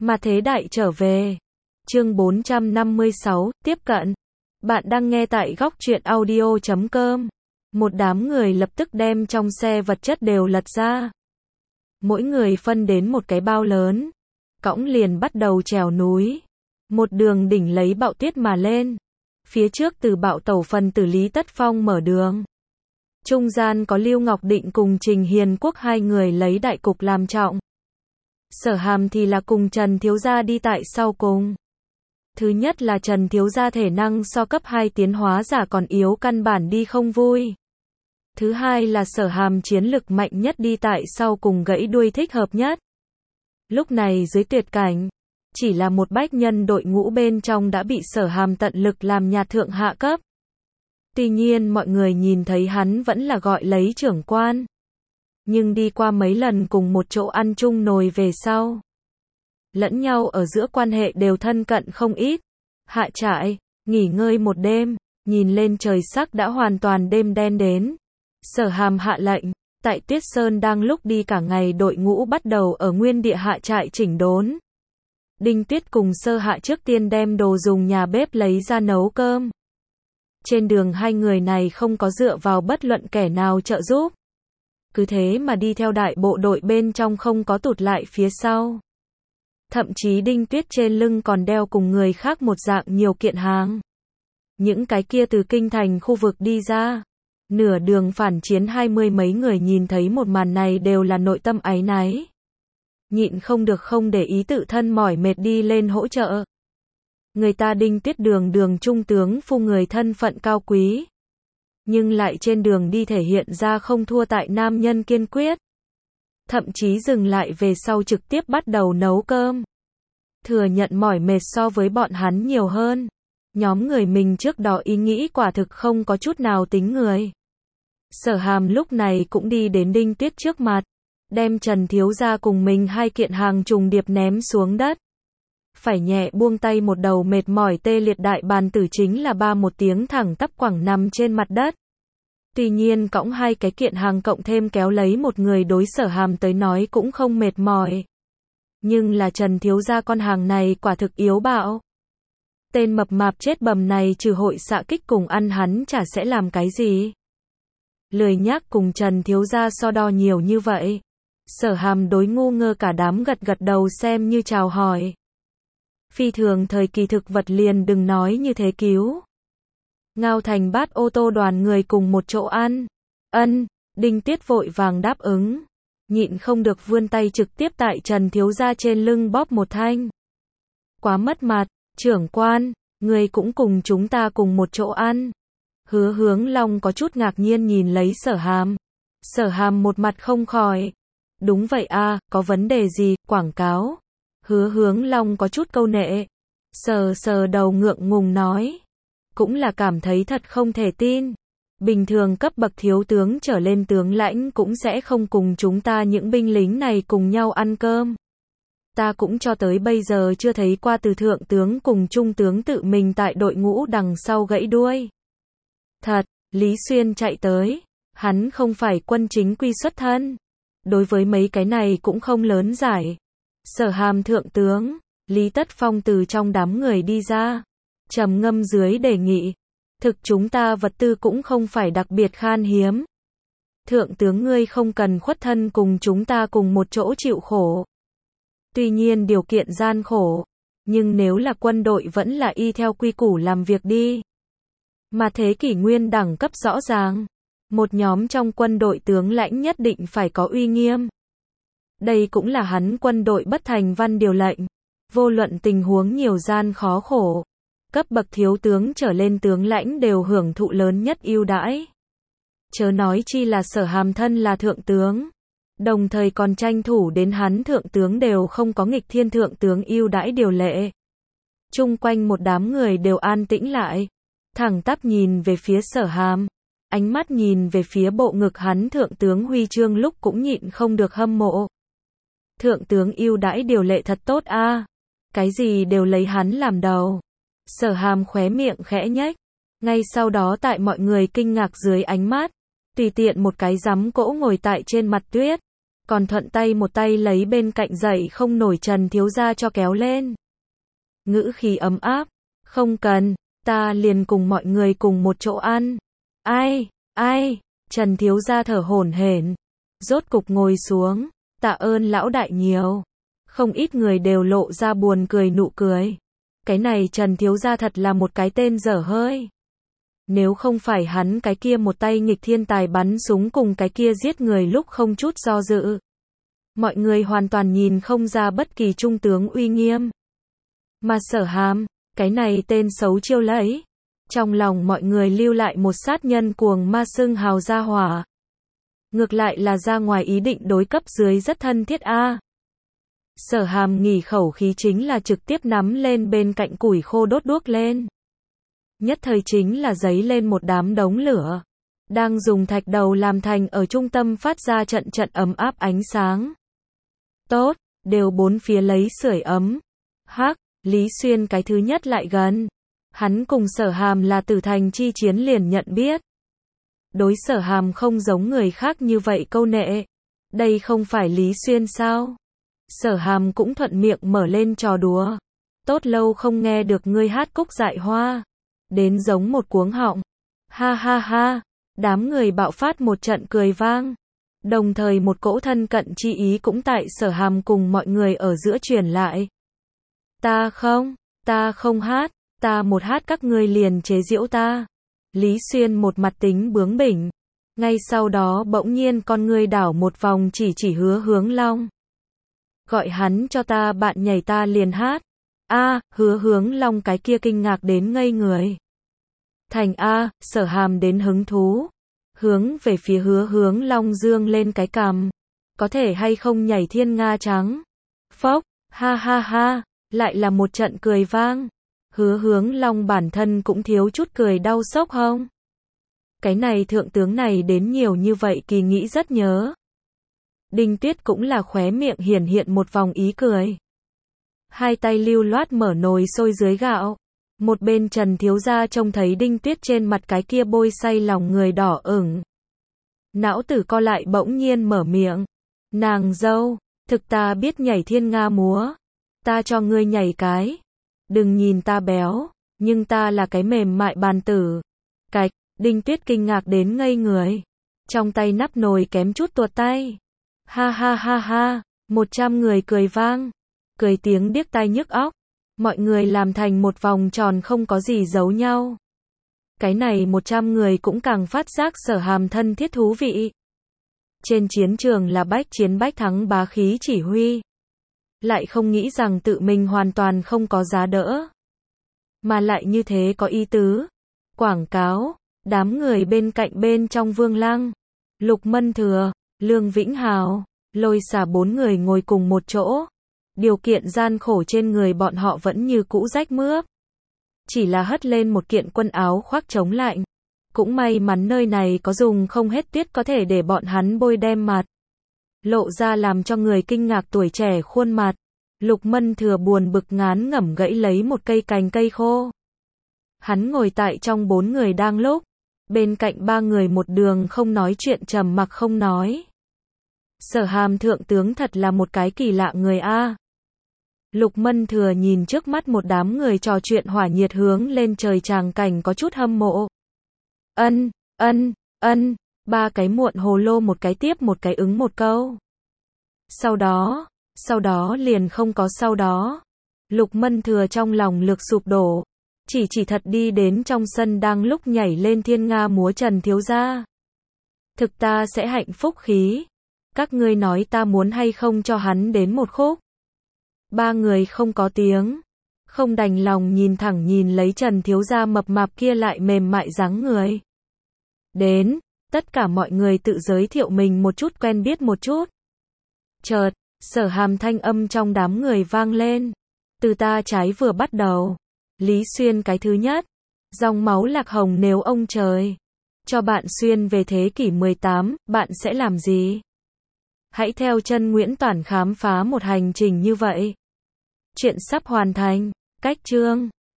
Mà thế đại trở về. Chương 456, tiếp cận. Bạn đang nghe tại góc truyện audio.com. Một đám người lập tức đem trong xe vật chất đều lật ra. Mỗi người phân đến một cái bao lớn. Cõng liền bắt đầu trèo núi. Một đường đỉnh lấy Bạo Tuyết mà lên. Phía trước từ Bạo Tẩu phần tử Lý Tất Phong mở đường. Trung gian có Lưu Ngọc Định cùng Trình Hiền Quốc hai người lấy đại cục làm trọng. Sở Hàm thì là cùng Trần Thiếu Gia đi tại sau cùng. Thứ nhất là Trần Thiếu Gia thể năng so cấp 2 tiến hóa giả còn yếu, căn bản đi không vui. Thứ hai là Sở Hàm chiến lực mạnh nhất đi tại sau cùng, gãy đuôi thích hợp nhất. Lúc này dưới tuyệt cảnh, chỉ là một bách nhân đội ngũ bên trong đã bị Sở Hàm tận lực làm nhà thượng hạ cấp. Tuy nhiên mọi người nhìn thấy hắn vẫn là gọi lấy trưởng quan. Nhưng đi qua mấy lần cùng một chỗ ăn chung nồi về sau, lẫn nhau ở giữa quan hệ đều thân cận không ít. Hạ trại, nghỉ ngơi một đêm, nhìn lên trời sắc đã hoàn toàn đêm đen đến. Sở Hàm hạ lệnh, tại Tuyết Sơn đang lúc đi cả ngày, đội ngũ bắt đầu ở nguyên địa hạ trại chỉnh đốn. Đinh Tuyết cùng Sơ Hạ trước tiên đem đồ dùng nhà bếp lấy ra nấu cơm. Trên đường hai người này không có dựa vào bất luận kẻ nào trợ giúp. Cứ thế mà đi theo đại bộ đội bên trong, không có tụt lại phía sau. Thậm chí Đinh Tuyết trên lưng còn đeo cùng người khác một dạng nhiều kiện hàng. Những cái kia từ kinh thành khu vực đi ra. Nửa đường phản chiến 20 mấy người nhìn thấy một màn này đều là nội tâm áy náy. Nhịn không được không để ý tự thân mỏi mệt đi lên hỗ trợ. Người ta Đinh Tuyết đường đường trung tướng phu, người thân phận cao quý. Nhưng lại trên đường đi thể hiện ra không thua tại nam nhân kiên quyết. Thậm chí dừng lại về sau trực tiếp bắt đầu nấu cơm. Thừa nhận mỏi mệt so với bọn hắn nhiều hơn. Nhóm người mình trước đó ý nghĩ quả thực không có chút nào tính người. Sở Hàm lúc này cũng đi đến Đinh Tuyết trước mặt. Đem Trần Thiếu Gia cùng mình hai kiện hàng trùng điệp ném xuống đất. Phải nhẹ buông tay, một đầu mệt mỏi tê liệt đại bàn tử chính là ba một tiếng thẳng tắp quẳng nằm trên mặt đất. Tuy nhiên cõng hai cái kiện hàng cộng thêm kéo lấy một người đối Sở Hàm tới nói cũng không mệt mỏi. Nhưng là Trần Thiếu Gia con hàng này quả thực yếu bạo. Tên mập mạp chết bầm này trừ hội xạ kích cùng ăn hắn chả sẽ làm cái gì. Lười nhác cùng Trần Thiếu Gia so đo nhiều như vậy. Sở Hàm đối ngu ngơ cả đám gật gật đầu xem như chào hỏi. Phi thường thời kỳ thực vật liền đừng nói như thế cứu. Ngao thành bát ô tô đoàn người cùng một chỗ ăn. Ân, Đinh Tuyết vội vàng đáp ứng. Nhịn không được vươn tay trực tiếp tại Trần Thiếu Gia trên lưng bóp một thanh. Quá mất mặt, trưởng quan, người cũng cùng chúng ta cùng một chỗ ăn. Hứa Hướng Long có chút ngạc nhiên nhìn lấy Sở Hàm. Sở Hàm một mặt không khỏi. Đúng vậy a, có vấn đề gì, quảng cáo. Hứa Hướng Long có chút câu nệ. Sờ sờ đầu ngượng ngùng nói. Cũng là cảm thấy thật không thể tin. Bình thường cấp bậc thiếu tướng trở lên tướng lãnh cũng sẽ không cùng chúng ta những binh lính này cùng nhau ăn cơm. Ta cũng cho tới bây giờ chưa thấy qua từ thượng tướng cùng trung tướng tự mình tại đội ngũ đằng sau gãy đuôi. Thật, Lý Xuyên chạy tới. Hắn không phải quân chính quy xuất thân. Đối với mấy cái này cũng không lớn giải. Sở Hàm thượng tướng, Lý Tất Phong từ trong đám người đi ra. Trầm ngâm dưới đề nghị. Thực chúng ta vật tư cũng không phải đặc biệt khan hiếm. Thượng tướng ngươi không cần khuất thân cùng chúng ta cùng một chỗ chịu khổ. Tuy nhiên điều kiện gian khổ. Nhưng nếu là quân đội vẫn là y theo quy củ làm việc đi. Mà thế kỷ nguyên đẳng cấp rõ ràng. Một nhóm trong quân đội tướng lãnh nhất định phải có uy nghiêm. Đây cũng là hắn quân đội bất thành văn điều lệnh. Vô luận tình huống nhiều gian khó khổ. Cấp bậc thiếu tướng trở lên tướng lãnh đều hưởng thụ lớn nhất ưu đãi. Chớ nói chi là Sở Hàm thân là thượng tướng. Đồng thời còn tranh thủ đến hắn thượng tướng đều không có nghịch thiên thượng tướng ưu đãi điều lệ. Chung quanh một đám người đều an tĩnh lại. Thẳng tắp nhìn về phía Sở Hàm. Ánh mắt nhìn về phía bộ ngực hắn thượng tướng huy chương lúc cũng nhịn không được hâm mộ. Thượng tướng ưu đãi điều lệ thật tốt a. Cái gì đều lấy hắn làm đầu. Sở Hàm khóe miệng khẽ nhếch. Ngay sau đó tại mọi người kinh ngạc dưới ánh mắt, tùy tiện một cái giấm cỗ ngồi tại trên mặt tuyết. còn thuận tay một tay lấy bên cạnh dậy không nổi Trần thiếu gia cho kéo lên. Ngữ khí ấm áp, không cần, ta liền cùng mọi người cùng một chỗ ăn. Ai, Trần thiếu gia thở hổn hển, rốt cục ngồi xuống, tạ ơn lão đại nhiều. Không ít người đều lộ ra buồn cười nụ cười. Cái này Trần thiếu gia thật là một cái tên dở hơi. Nếu không phải hắn cái kia một tay nghịch thiên tài bắn súng cùng cái kia giết người lúc không chút do dự. Mọi người hoàn toàn nhìn không ra bất kỳ trung tướng uy nghiêm. Mà Sở Hàm, cái này tên xấu chiêu lẫy. Trong lòng mọi người lưu lại một sát nhân cuồng ma xưng hào gia hỏa. Ngược lại là ra ngoài ý định đối cấp dưới rất thân thiết a. Sở Hàm nghỉ khẩu khí chính là trực tiếp nắm lên bên cạnh củi khô đốt đuốc lên. Nhất thời chính là giấy lên một đám đống lửa. Đang dùng thạch đầu làm thành ở trung tâm phát ra trận trận ấm áp ánh sáng. Tốt, đều bốn phía lấy sưởi ấm. Hắc, Lý Xuyên cái thứ nhất lại gần. Hắn cùng Sở Hàm là từ thành chi chiến liền nhận biết. Đối Sở Hàm không giống người khác như vậy câu nệ. Đây không phải Lý Xuyên sao? Sở Hàm cũng thuận miệng mở lên trò đùa. Tốt lâu không nghe được ngươi hát Cúc Dại Hoa. Đến giống một cuống họng. Ha ha ha, đám người bạo phát một trận cười vang. Đồng thời một cỗ thân cận chi ý cũng tại Sở Hàm cùng mọi người ở giữa truyền lại. Ta không hát, ta một hát các ngươi liền chế giễu ta. Lý Xuyên một mặt tính bướng bỉnh. Ngay sau đó bỗng nhiên con ngươi đảo một vòng chỉ Hứa Hướng Long. Gọi hắn cho ta bạn nhảy ta liền hát. Hứa Hướng Long cái kia kinh ngạc đến ngây người. Thành Sở Hàm đến hứng thú. Hướng về phía Hứa Hướng Long dương lên cái cằm. Có thể hay không nhảy thiên nga trắng? Phốc, ha ha ha, lại là một trận cười vang. Hứa Hướng Long bản thân cũng thiếu chút cười đau sốc hông. Cái này thượng tướng này đến nhiều như vậy kỳ nghĩ rất nhớ. Đinh Tuyết cũng là khóe miệng hiện một vòng ý cười. Hai tay lưu loát mở nồi sôi dưới gạo. Một bên Trần thiếu gia trông thấy Đinh Tuyết trên mặt cái kia bôi say lòng người đỏ ửng. Não tử co lại bỗng nhiên mở miệng. Nàng dâu, thực ta biết nhảy thiên nga múa. Ta cho ngươi nhảy cái. Đừng nhìn ta béo, nhưng ta là cái mềm mại bàn tử. Cạch, Đinh Tuyết kinh ngạc đến ngây người. Trong tay nắp nồi kém chút tuột tay. Ha ha ha ha, 100 người cười vang. Cười tiếng điếc tai nhức óc. Mọi người làm thành một vòng tròn không có gì giấu nhau. Cái này 100 người cũng càng phát giác Sở Hàm thân thiết thú vị. Trên chiến trường là bách chiến bách thắng bá khí chỉ huy. Lại không nghĩ rằng tự mình hoàn toàn không có giá đỡ. Mà lại như thế có ý tứ. Quảng cáo, đám người bên cạnh bên trong Vương Lăng, Lục Mân Thừa, Lương Vĩnh Hào, Lôi Xà 4 người ngồi cùng một chỗ. Điều kiện gian khổ trên người bọn họ vẫn như cũ rách mướp. Chỉ là hất lên một kiện quần áo khoác chống lạnh. Cũng may mắn nơi này có dùng không hết tuyết có thể để bọn hắn bôi đem mặt. Lộ ra làm cho người kinh ngạc tuổi trẻ khuôn mặt. Lục Mân Thừa buồn bực ngán ngẩm gãy lấy một cây cành cây khô. Hắn ngồi tại trong 4 người đang lúc. Bên cạnh 3 người một đường không nói chuyện trầm mặc không nói. Sở Hàm thượng tướng thật là một cái kỳ lạ người a. Lục Mân Thừa nhìn trước mắt một đám người trò chuyện hỏa nhiệt hướng lên trời tràng cảnh có chút hâm mộ. Ân, 3 cái muộn hồ lô một cái tiếp một cái ứng một câu. Sau đó liền không có sau đó. Lục Mân Thừa trong lòng lược sụp đổ. Chỉ thật đi đến trong sân đang lúc nhảy lên thiên nga múa Trần thiếu gia. Thực ta sẽ hạnh phúc khí. Các ngươi nói ta muốn hay không cho hắn đến một khúc. 3 người không có tiếng. Không đành lòng nhìn thẳng nhìn lấy Trần thiếu gia mập mạp kia lại mềm mại dáng người. Đến, tất cả mọi người tự giới thiệu mình một chút quen biết một chút. Chợt, Sở Hàm thanh âm trong đám người vang lên. Từ ta trái vừa bắt đầu. Lý Xuyên cái thứ nhất. Dòng máu lạc hồng nếu ông trời cho bạn xuyên về thế kỷ 18, bạn sẽ làm gì? Hãy theo chân Nguyễn Toản khám phá một hành trình như vậy. Chuyện sắp hoàn thành. Cách chương